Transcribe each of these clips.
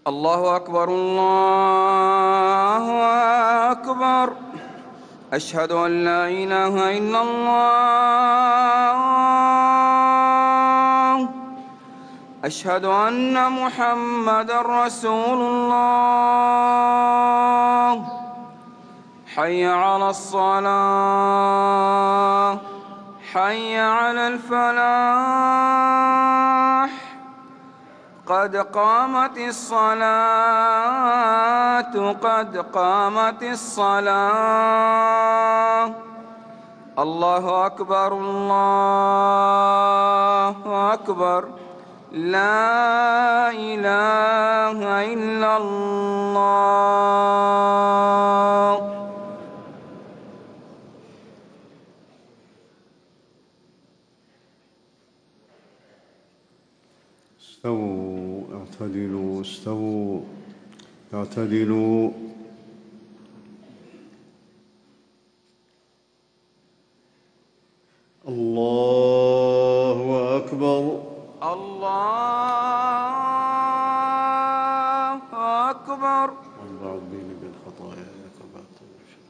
الله أكبر الله أكبر. أشهد أن لا إله إلا الله. أشهد أن محمدًا رسول الله. حي على الصلاة، حي على الفلاح، قد قامت الصلاة، قد قامت الصلاة. الله أكبر الله أكبر. لا إله إلا الله. استووا، اعتدلوا، استووا، اعتدلوا. الله أكبر. الله أكبر. اللهم أعذني بالخطايا كما تغفر.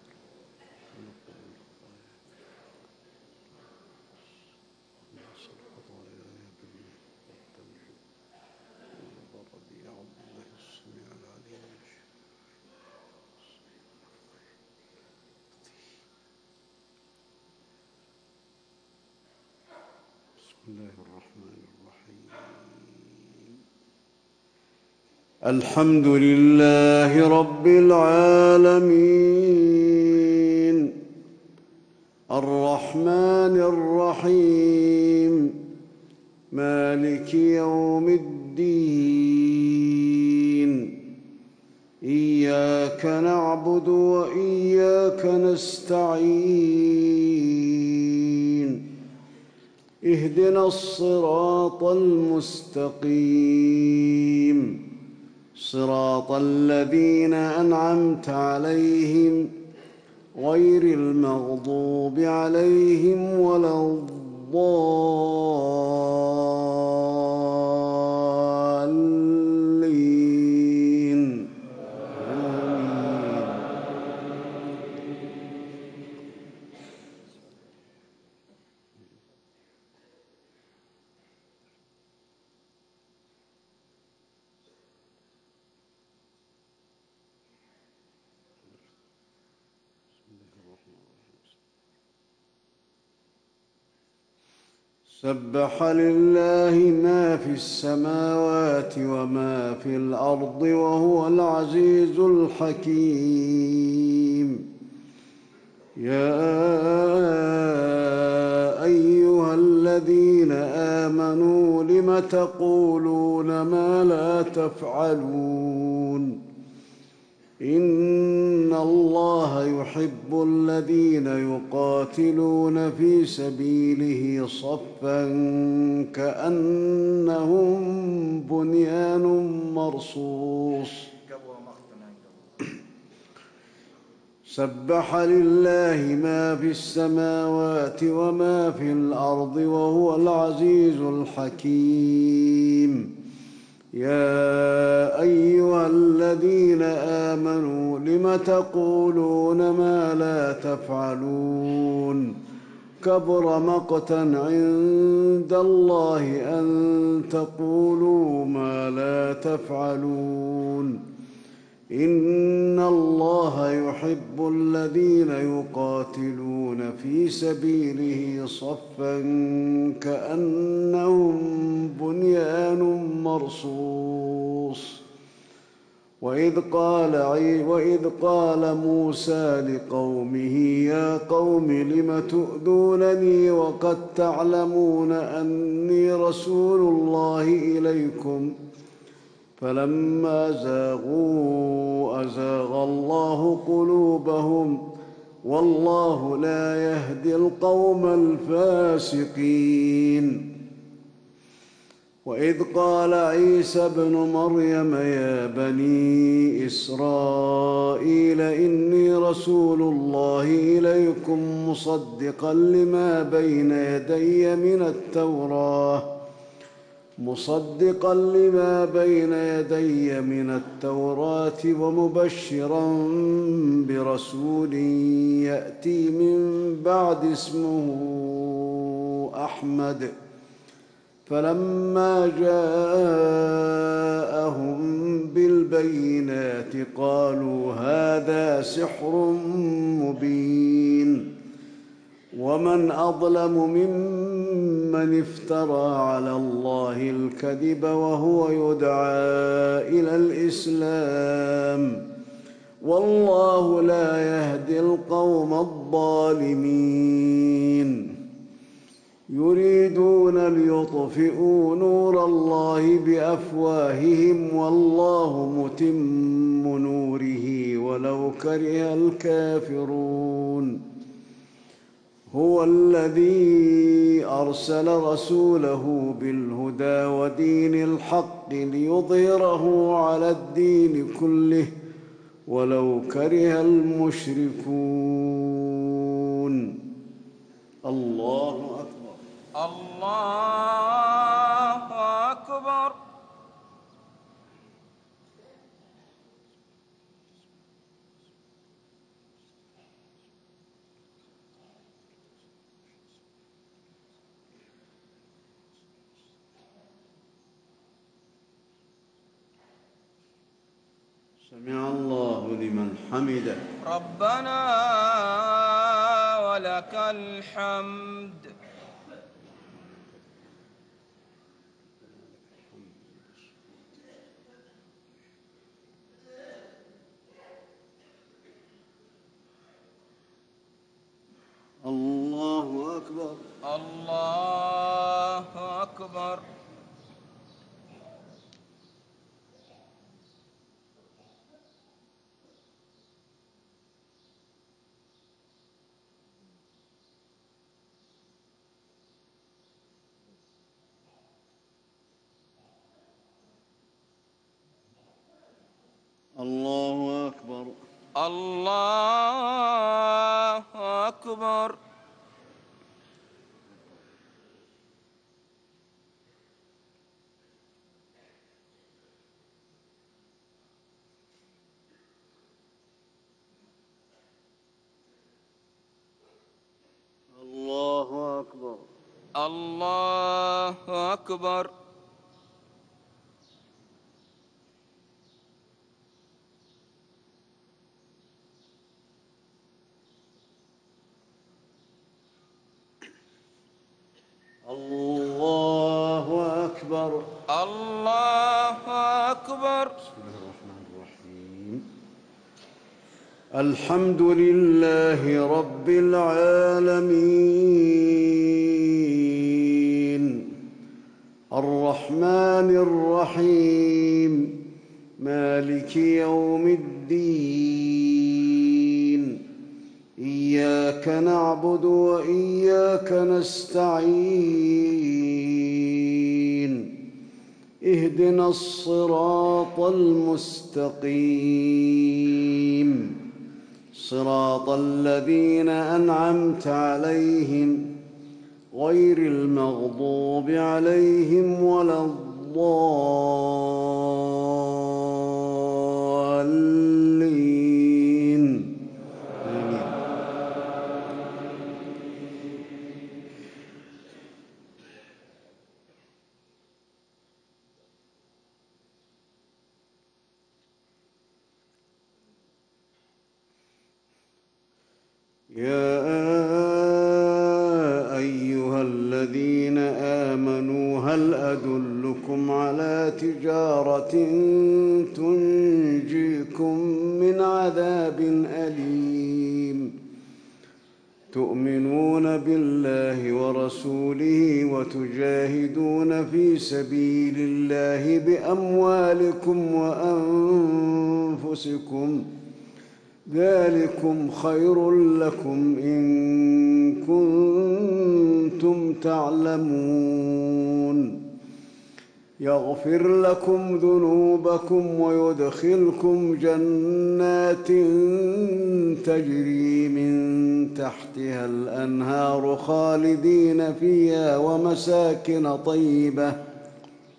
بسم الله الرحمن الرحيم. الحمد لله رب العالمين، الرحمن الرحيم، مالك يوم الدين. إياك نعبد وإياك نستعين. اهدنا الصراط المستقيم، صراط الذين أنعمت عليهم غير المغضوب عليهم ولا الضالين. آمين. سبح لله ما في السماوات وما في الأرض وهو العزيز الحكيم. يا أيها الذين آمنوا لم تقولون ما لا تفعلون؟ إن الله يحب الذين يقاتلون في سبيله صفا كأنهم بنيان مرصوص. سبح لله ما في السماوات وما في الأرض وهو العزيز الحكيم. يا أيها الذين آمنوا لم تقولون ما لا تفعلون؟ كبر مقتا عند الله أن تقولوا ما لا تفعلون. إن الله يحب الذين يقاتلون في سبيله صفا كأنهم بنيان مرصوص. وإذ قال موسى لقومه يا قوم لم تؤذونني وقد تعلمون أني رسول الله إليكم؟ فلما زاغوا أزاغ الله قلوبهم والله لا يهدي القوم الفاسقين. وإذ قال عيسى ابن مريم يا بني إسرائيل إني رسول الله إليكم مصدقا لما بين يدي من التوراة مصدقا لما بين يدي من التوراة ومبشرا برسول يأتي من بعد اسمه أحمد. فلما جاءهم بالبينات قالوا هذا سحر مبين. ومن أظلم ممن افترى على الله الكذب وهو يدعى إلى الإسلام، والله لا يهدي القوم الظالمين. يريدون ليطفئوا نور الله بأفواههم والله متم نوره ولو كره الكافرون. هو الذي أرسل رسوله بالهدى ودين الحق ليظهره على الدين كله ولو كره المشركون. الله أكبر. الله أكبر. سمع الله لمن حمده. ربنا ولك الحمد. الله أكبر. الله أكبر. الله أكبر. الله أكبر. الله أكبر. الله أكبر. الله أكبر. الله أكبر. بسم الله الرحمن الرحيم. الحمد لله رب العالمين الرحمن الرحيم مالك يوم الدين. إياك نعبد وإياك نستعين. اهدنا الصراط المستقيم صراط الذين أنعمت عليهم غير المغضوب عليهم ولا الضالين. آمين. يا أيها الذين آمنوا هل أدلكم على تجارة تنجيكم من عذاب أليم تؤمنون بالله ورسوله وتجاهدون في سبيل الله بأموالكم وأنفسكم ذلكم خير لكم إن كنتم تعلمون. يغفر لكم ذنوبكم ويدخلكم جنات تجري من تحتها الأنهار خالدين فيها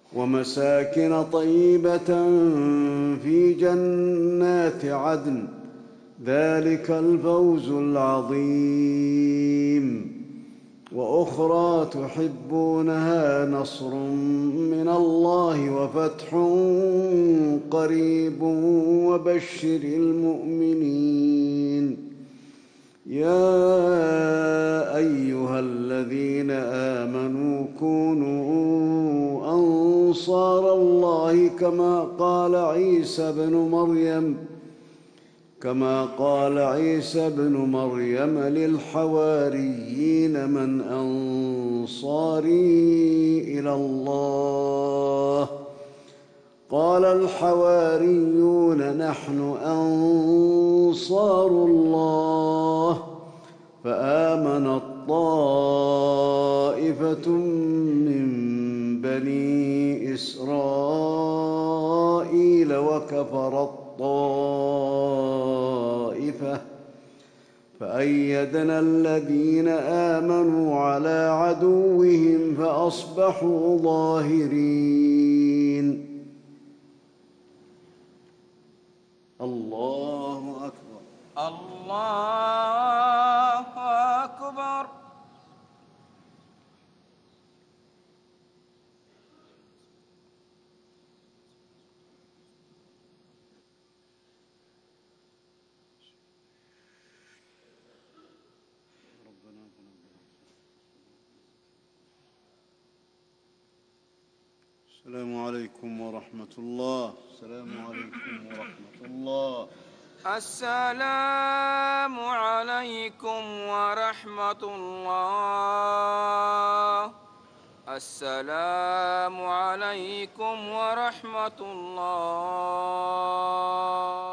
ومساكن طيبة في جنات عدن، ذلك الفوز العظيم. وأخرى تحبونها، نصر من الله وفتح قريب وبشر المؤمنين. يا أيها الذين آمنوا كونوا أنصار الله كما قال عيسى ابن مريم للحواريين: من أنصاري إلى الله؟ قال الحواريون: نحن أنصار الله. فآمنت طائفة من بني إسرائيل وكفرت طائفة، فأيدنا الذين آمنوا على عدوهم فأصبحوا ظاهرين. الله أكبر. الله أكبر. السلام عليكم ورحمة الله. السلام عليكم ورحمة الله. السلام عليكم ورحمة الله. السلام عليكم ورحمة الله.